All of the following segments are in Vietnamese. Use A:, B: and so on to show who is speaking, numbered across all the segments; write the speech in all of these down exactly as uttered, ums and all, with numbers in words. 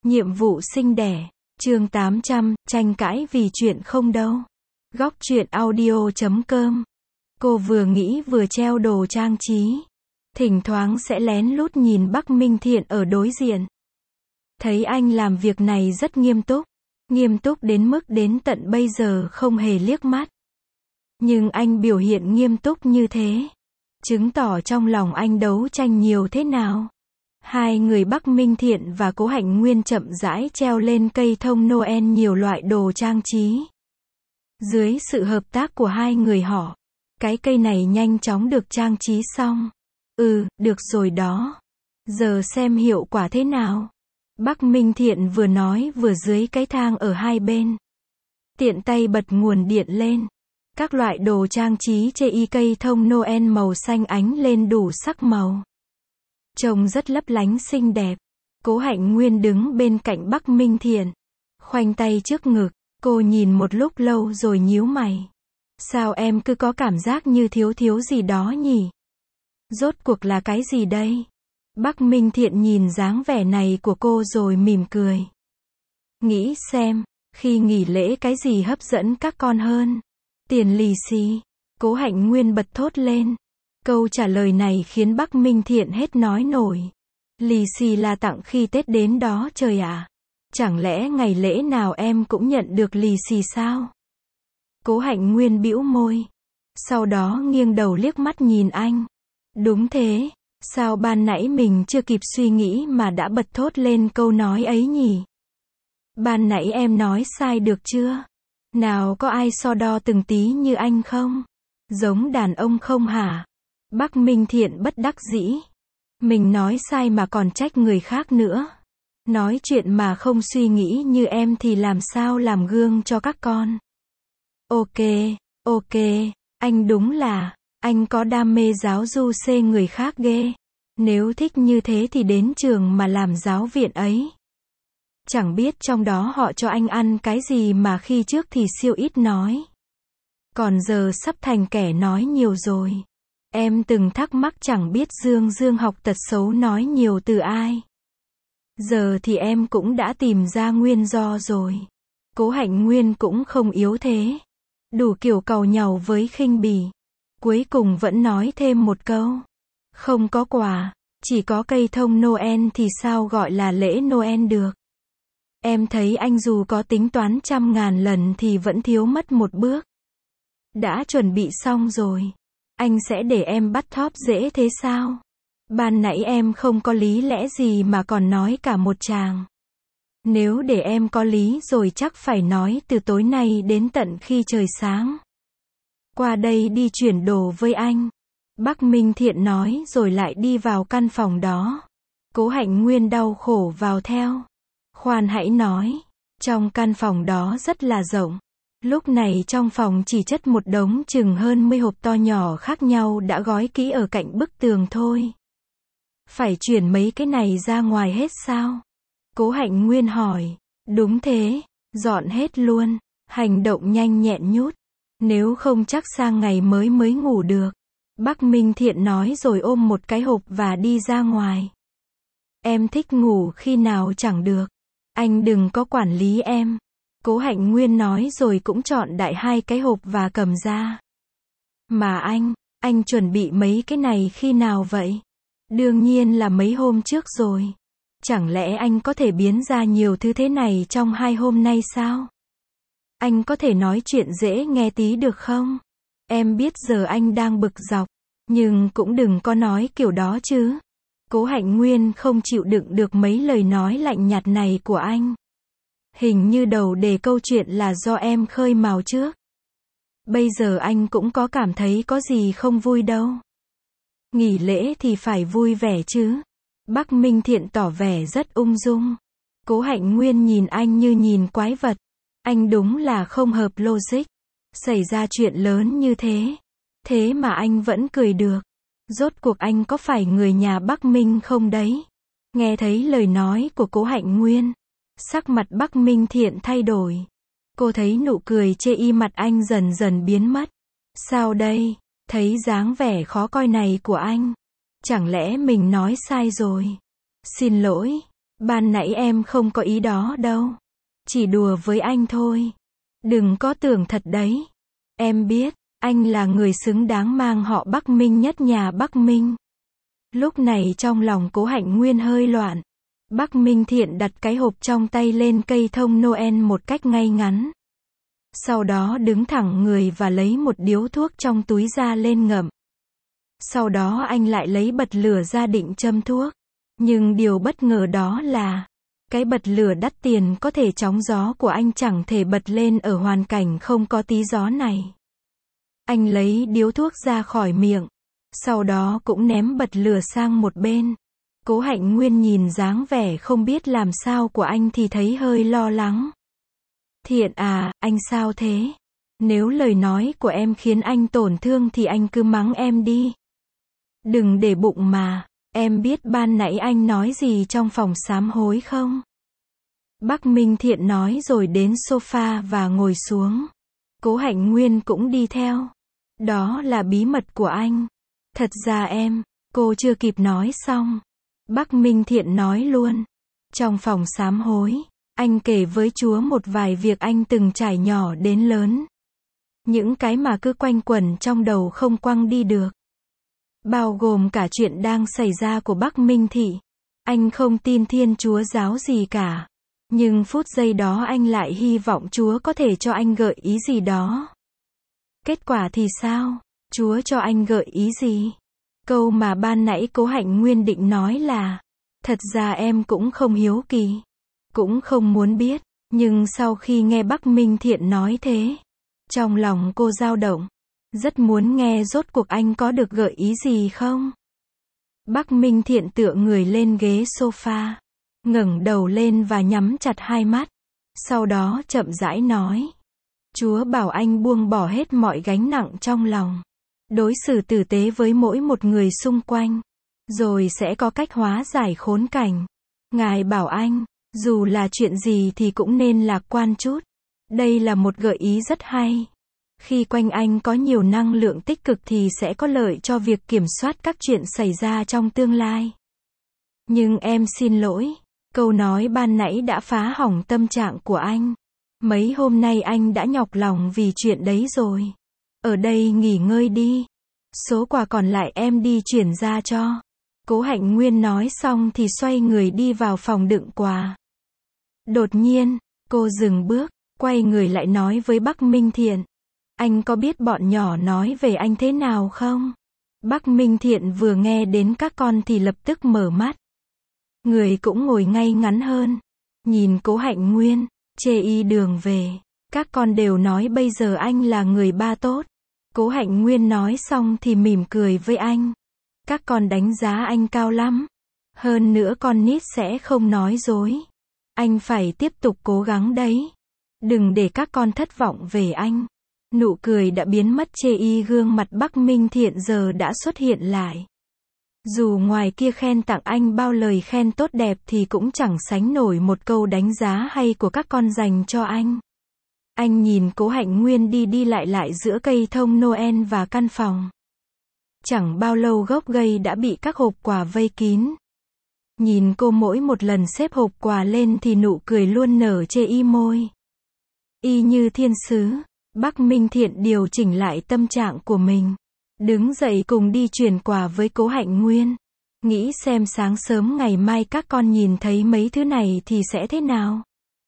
A: Nhiệm vụ sinh đẻ. Chương tám trăm, tranh cãi vì chuyện không đâu. Góc truyện audio chấm com. Cô vừa nghĩ vừa treo đồ trang trí. Thỉnh thoảng sẽ lén lút nhìn Bắc Minh Thiện ở đối diện. Thấy anh làm việc này rất nghiêm túc. Nghiêm túc đến mức đến tận bây giờ không hề liếc mắt. Nhưng anh biểu hiện nghiêm túc như thế, chứng tỏ trong lòng anh đấu tranh nhiều thế nào. Hai người Bắc Minh Thiện và Cố Hạnh Nguyên chậm rãi treo lên cây thông Noel nhiều loại đồ trang trí. Dưới sự hợp tác của hai người họ, cái cây này nhanh chóng được trang trí xong. Ừ, được rồi đó. Giờ xem hiệu quả thế nào. Bắc Minh Thiện vừa nói vừa dưới cái thang ở hai bên. Tiện tay bật nguồn điện lên. Các loại đồ trang trí chê y cây thông Noel màu xanh ánh lên đủ sắc màu. Trông rất lấp lánh xinh đẹp. Cố Hạnh Nguyên đứng bên cạnh Bắc Minh Thiện. Khoanh tay trước ngực, cô nhìn một lúc lâu rồi nhíu mày. Sao em cứ có cảm giác như thiếu thiếu gì đó nhỉ? Rốt cuộc là cái gì đây? Bắc Minh Thiện nhìn dáng vẻ này của cô rồi mỉm cười. Nghĩ xem, khi nghỉ lễ cái gì hấp dẫn các con hơn? Tiền lì xì. Cố Hạnh Nguyên bật thốt lên. Câu trả lời này khiến Bắc Minh Thiện hết nói nổi. Lì xì là tặng khi Tết đến đó trời ạ. À? Chẳng lẽ ngày lễ nào em cũng nhận được lì xì sao? Cố Hạnh Nguyên bĩu môi. Sau đó nghiêng đầu liếc mắt nhìn anh. Đúng thế, sao ban nãy mình chưa kịp suy nghĩ mà đã bật thốt lên câu nói ấy nhỉ? Ban nãy em nói sai được chưa? Nào có ai so đo từng tí như anh không? Giống đàn ông không hả? Bắc Minh Thiện bất đắc dĩ. Mình nói sai mà còn trách người khác nữa. Nói chuyện mà không suy nghĩ như em thì làm sao làm gương cho các con? Ok, ok, anh đúng là, anh có đam mê giáo du xê người khác ghê. Nếu thích như thế thì đến trường mà làm giáo viện ấy. Chẳng biết trong đó họ cho anh ăn cái gì mà khi trước thì siêu ít nói. Còn giờ sắp thành kẻ nói nhiều rồi. Em từng thắc mắc chẳng biết Dương Dương học tật xấu nói nhiều từ ai. Giờ thì em cũng đã tìm ra nguyên do rồi. Cố Hạnh Nguyên cũng không yếu thế. Đủ kiểu càu nhàu với khinh bỉ. Cuối cùng vẫn nói thêm một câu. Không có quà, chỉ có cây thông Noel thì sao gọi là lễ Noel được. Em thấy anh dù có tính toán trăm ngàn lần thì vẫn thiếu mất một bước. Đã chuẩn bị xong rồi. Anh sẽ để em bắt thóp dễ thế sao? Ban nãy em không có lý lẽ gì mà còn nói cả một tràng. Nếu để em có lý rồi chắc phải nói từ tối nay đến tận khi trời sáng. Qua đây đi chuyển đồ với anh. Bắc Minh Thiện nói rồi lại đi vào căn phòng đó. Cố Hạnh Nguyên đau khổ vào theo. Khoan hãy nói. Trong căn phòng đó rất là rộng. Lúc này trong phòng chỉ chất một đống chừng hơn mươi hộp to nhỏ khác nhau đã gói kỹ ở cạnh bức tường thôi. Phải chuyển mấy cái này ra ngoài hết sao? Cố Hạnh Nguyên hỏi. Đúng thế, dọn hết luôn. Hành động nhanh nhẹn nhút. Nếu không chắc sang ngày mới mới ngủ được. Bắc Minh Thiện nói rồi ôm một cái hộp và đi ra ngoài. Em thích ngủ khi nào chẳng được. Anh đừng có quản lý em. Cố Hạnh Nguyên nói rồi cũng chọn đại hai cái hộp và cầm ra. Mà anh, anh chuẩn bị mấy cái này khi nào vậy? Đương nhiên là mấy hôm trước rồi. Chẳng lẽ anh có thể biến ra nhiều thứ thế này trong hai hôm nay sao? Anh có thể nói chuyện dễ nghe tí được không? Em biết giờ anh đang bực dọc, nhưng cũng đừng có nói kiểu đó chứ. Cố Hạnh Nguyên không chịu đựng được mấy lời nói lạnh nhạt này của anh. Hình như đầu đề câu chuyện là do em khơi mào trước. Bây giờ anh cũng có cảm thấy có gì không vui đâu. Nghỉ lễ thì phải vui vẻ chứ. Bắc Minh Thiện tỏ vẻ rất ung dung. Cố Hạnh Nguyên nhìn anh như nhìn quái vật. Anh đúng là không hợp logic. Xảy ra chuyện lớn như thế. Thế mà anh vẫn cười được. Rốt cuộc anh có phải người nhà Bắc Minh không đấy? Nghe thấy lời nói của Cố Hạnh Nguyên. Sắc mặt Bắc Minh Thiện thay đổi. Cô thấy nụ cười chê y mặt anh dần dần biến mất. Sao đây? Thấy dáng vẻ khó coi này của anh. Chẳng lẽ mình nói sai rồi? Xin lỗi. Ban nãy em không có ý đó đâu. Chỉ đùa với anh thôi. Đừng có tưởng thật đấy. Em biết, anh là người xứng đáng mang họ Bắc Minh nhất nhà Bắc Minh. Lúc này trong lòng Cố Hạnh Nguyên hơi loạn. Bắc Minh Thiện đặt cái hộp trong tay lên cây thông Noel một cách ngay ngắn. Sau đó đứng thẳng người và lấy một điếu thuốc trong túi ra lên ngậm. Sau đó anh lại lấy bật lửa ra định châm thuốc. Nhưng điều bất ngờ đó là, cái bật lửa đắt tiền có thể chóng gió của anh chẳng thể bật lên ở hoàn cảnh không có tí gió này. Anh lấy điếu thuốc ra khỏi miệng. Sau đó cũng ném bật lửa sang một bên. Cố Hạnh Nguyên nhìn dáng vẻ không biết làm sao của anh thì thấy hơi lo lắng. Thiện à, anh sao thế? Nếu lời nói của em khiến anh tổn thương thì anh cứ mắng em đi. Đừng để bụng mà. Em biết ban nãy anh nói gì trong phòng sám hối không? Bắc Minh Thiện nói rồi đến sofa và ngồi xuống. Cố Hạnh Nguyên cũng đi theo. Đó là bí mật của anh. Thật ra em, cô chưa kịp nói xong. Bắc Minh Thiện nói luôn. Trong phòng sám hối, anh kể với Chúa một vài việc anh từng trải nhỏ đến lớn. Những cái mà cứ quanh quẩn trong đầu không quăng đi được. Bao gồm cả chuyện đang xảy ra của Bắc Minh Thị. Anh không tin Thiên Chúa giáo gì cả. Nhưng phút giây đó anh lại hy vọng Chúa có thể cho anh gợi ý gì đó. Kết quả thì sao? Chúa cho anh gợi ý gì? Câu mà ban nãy Cố Hạnh Nguyên định nói là, thật ra em cũng không hiếu kỳ. Cũng không muốn biết. Nhưng sau khi nghe Bắc Minh Thiện nói thế, trong lòng cô dao động. Rất muốn nghe rốt cuộc anh có được gợi ý gì không? Bắc Minh Thiện tựa người lên ghế sofa, ngẩng đầu lên và nhắm chặt hai mắt. Sau đó chậm rãi nói. Chúa bảo anh buông bỏ hết mọi gánh nặng trong lòng. Đối xử tử tế với mỗi một người xung quanh. Rồi sẽ có cách hóa giải khốn cảnh. Ngài bảo anh, dù là chuyện gì thì cũng nên lạc quan chút. Đây là một gợi ý rất hay. Khi quanh anh có nhiều năng lượng tích cực thì sẽ có lợi cho việc kiểm soát các chuyện xảy ra trong tương lai. Nhưng em xin lỗi, câu nói ban nãy đã phá hỏng tâm trạng của anh. Mấy hôm nay anh đã nhọc lòng vì chuyện đấy rồi. Ở đây nghỉ ngơi đi. Số quà còn lại em đi chuyển ra cho. Cố Hạnh Nguyên nói xong thì xoay người đi vào phòng đựng quà. Đột nhiên, cô dừng bước, quay người lại nói với Bắc Minh Thiện. Anh có biết bọn nhỏ nói về anh thế nào không? Bắc Minh Thiện vừa nghe đến các con thì lập tức mở mắt. Người cũng ngồi ngay ngắn hơn. Nhìn Cố Hạnh Nguyên, chê y đường về. Các con đều nói bây giờ anh là người ba tốt. Cố Hạnh Nguyên nói xong thì mỉm cười với anh. Các con đánh giá anh cao lắm. Hơn nữa con nít sẽ không nói dối. Anh phải tiếp tục cố gắng đấy. Đừng để các con thất vọng về anh. Nụ cười đã biến mất chê y gương mặt Bắc Minh Thiện giờ đã xuất hiện lại. Dù ngoài kia khen tặng anh bao lời khen tốt đẹp thì cũng chẳng sánh nổi một câu đánh giá hay của các con dành cho anh. Anh nhìn Cố Hạnh Nguyên đi đi lại lại giữa cây thông Noel và căn phòng. Chẳng bao lâu gốc cây đã bị các hộp quà vây kín. Nhìn cô mỗi một lần xếp hộp quà lên thì nụ cười luôn nở chê y môi. Y như thiên sứ, Bắc Minh Thiện điều chỉnh lại tâm trạng của mình. Đứng dậy cùng đi chuyển quà với Cố Hạnh Nguyên. Nghĩ xem sáng sớm ngày mai các con nhìn thấy mấy thứ này thì sẽ thế nào.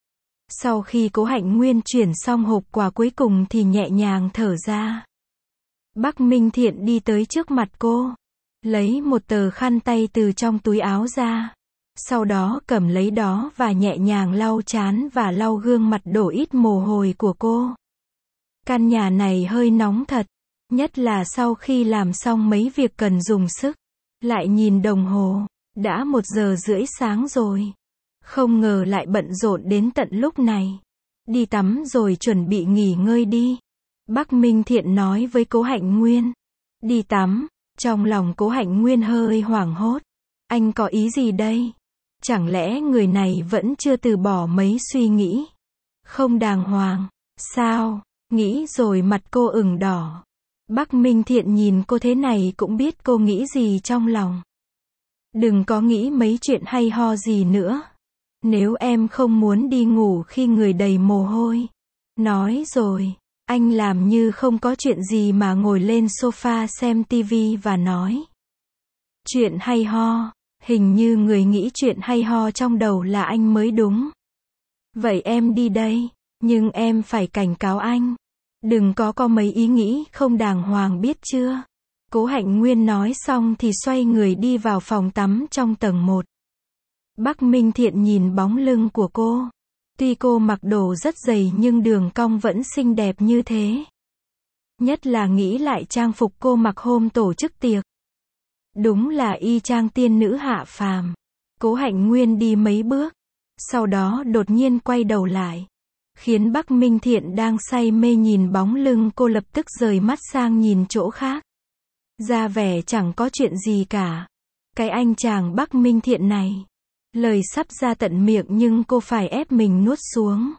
A: Sau khi Cố Hạnh Nguyên chuyển xong hộp quà cuối cùng thì nhẹ nhàng thở ra. Bắc Minh Thiện đi tới trước mặt cô. Lấy một tờ khăn tay từ trong túi áo ra. Sau đó cầm lấy đó và nhẹ nhàng lau trán và lau gương mặt đổ ít mồ hôi của cô. Căn nhà này hơi nóng thật. Nhất là sau khi làm xong mấy việc cần dùng sức. Lại nhìn đồng hồ. Đã một giờ rưỡi sáng rồi. Không ngờ lại bận rộn đến tận lúc này. Đi tắm rồi chuẩn bị nghỉ ngơi đi. Bắc Minh Thiện nói với Cố Hạnh Nguyên. Đi tắm. Trong lòng Cố Hạnh Nguyên hơi hoảng hốt. Anh có ý gì đây? Chẳng lẽ người này vẫn chưa từ bỏ mấy suy nghĩ? Không đàng hoàng. Sao? Nghĩ rồi mặt cô ửng đỏ. Bắc Minh Thiện nhìn cô thế này cũng biết cô nghĩ gì trong lòng. Đừng có nghĩ mấy chuyện hay ho gì nữa. Nếu em không muốn đi ngủ khi người đầy mồ hôi. Nói rồi, anh làm như không có chuyện gì mà ngồi lên sofa xem tivi và nói. Chuyện hay ho, hình như người nghĩ chuyện hay ho trong đầu là anh mới đúng. Vậy em đi đây, nhưng em phải cảnh cáo anh. Đừng có có mấy ý nghĩ không đàng hoàng biết chưa? Cố Hạnh Nguyên nói xong thì xoay người đi vào phòng tắm trong tầng một. Bắc Minh Thiện nhìn bóng lưng của cô. Tuy cô mặc đồ rất dày nhưng đường cong vẫn xinh đẹp như thế. Nhất là nghĩ lại trang phục cô mặc hôm tổ chức tiệc. Đúng là y chang tiên nữ hạ phàm. Cố Hạnh Nguyên đi mấy bước, sau đó đột nhiên quay đầu lại, khiến Bắc Minh Thiện đang say mê nhìn bóng lưng cô lập tức rời mắt sang nhìn chỗ khác. Ra vẻ chẳng có chuyện gì cả. Cái anh chàng Bắc Minh Thiện này. Lời sắp ra tận miệng nhưng cô phải ép mình nuốt xuống.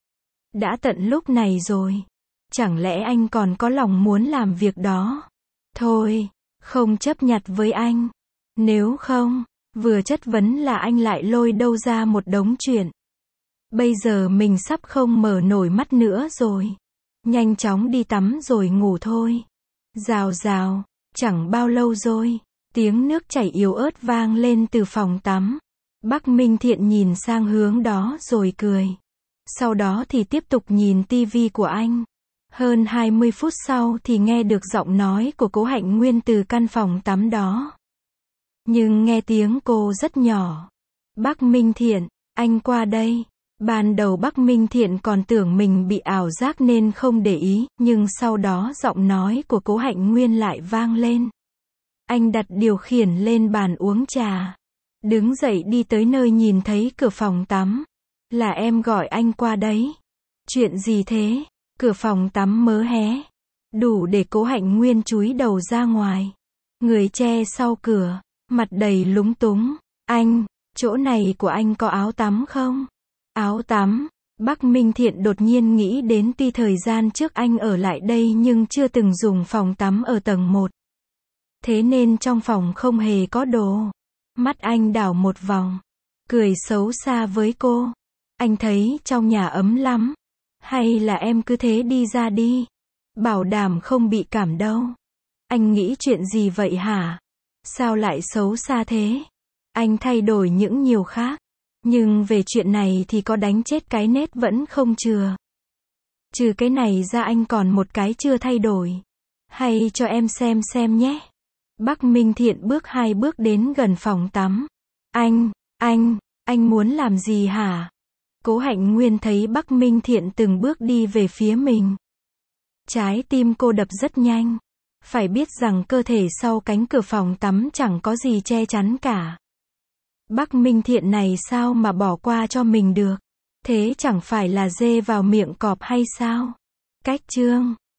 A: Đã tận lúc này rồi. Chẳng lẽ anh còn có lòng muốn làm việc đó? Thôi, không chấp nhặt với anh. Nếu không, vừa chất vấn là anh lại lôi đâu ra một đống chuyện. Bây giờ mình sắp không mở nổi mắt nữa rồi. Nhanh chóng đi tắm rồi ngủ thôi. Rào rào, chẳng bao lâu rồi, tiếng nước chảy yếu ớt vang lên từ phòng tắm. Bắc Minh Thiện nhìn sang hướng đó rồi cười. Sau đó thì tiếp tục nhìn tivi của anh. Hơn hai mươi phút sau thì nghe được giọng nói của Cố Hạnh Nguyên từ căn phòng tắm đó. Nhưng nghe tiếng cô rất nhỏ. Bắc Minh Thiện, anh qua đây. Ban đầu Bắc Minh Thiện còn tưởng mình bị ảo giác nên không để ý, nhưng sau đó giọng nói của Cố Hạnh Nguyên lại vang lên. Anh đặt điều khiển lên bàn uống trà. Đứng dậy đi tới nơi nhìn thấy cửa phòng tắm. Là em gọi anh qua đấy. Chuyện gì thế? Cửa phòng tắm mớ hé. Đủ để Cố Hạnh Nguyên chúi đầu ra ngoài. Người che sau cửa, mặt đầy lúng túng. Anh, chỗ này của anh có áo tắm không? Áo tắm. Bắc Minh Thiện đột nhiên nghĩ đến tuy thời gian trước anh ở lại đây nhưng chưa từng dùng phòng tắm ở tầng một. Thế nên trong phòng không hề có đồ. Mắt anh đảo một vòng. Cười xấu xa với cô. Anh thấy trong nhà ấm lắm. Hay là em cứ thế đi ra đi. Bảo đảm không bị cảm đâu. Anh nghĩ chuyện gì vậy hả? Sao lại xấu xa thế? Anh thay đổi những nhiều khác. Nhưng về chuyện này thì có đánh chết cái nết vẫn không chừa. Trừ cái này ra anh còn một cái chưa thay đổi. Hay cho em xem xem nhé. Bắc Minh Thiện bước hai bước đến gần phòng tắm. Anh, anh, anh muốn làm gì hả? Cố Hạnh Nguyên thấy Bắc Minh Thiện từng bước đi về phía mình. Trái tim cô đập rất nhanh. Phải biết rằng cơ thể sau cánh cửa phòng tắm chẳng có gì che chắn cả. Bắc Minh Thiện này sao mà bỏ qua cho mình được? Thế chẳng phải là dê vào miệng cọp hay sao? Cách chương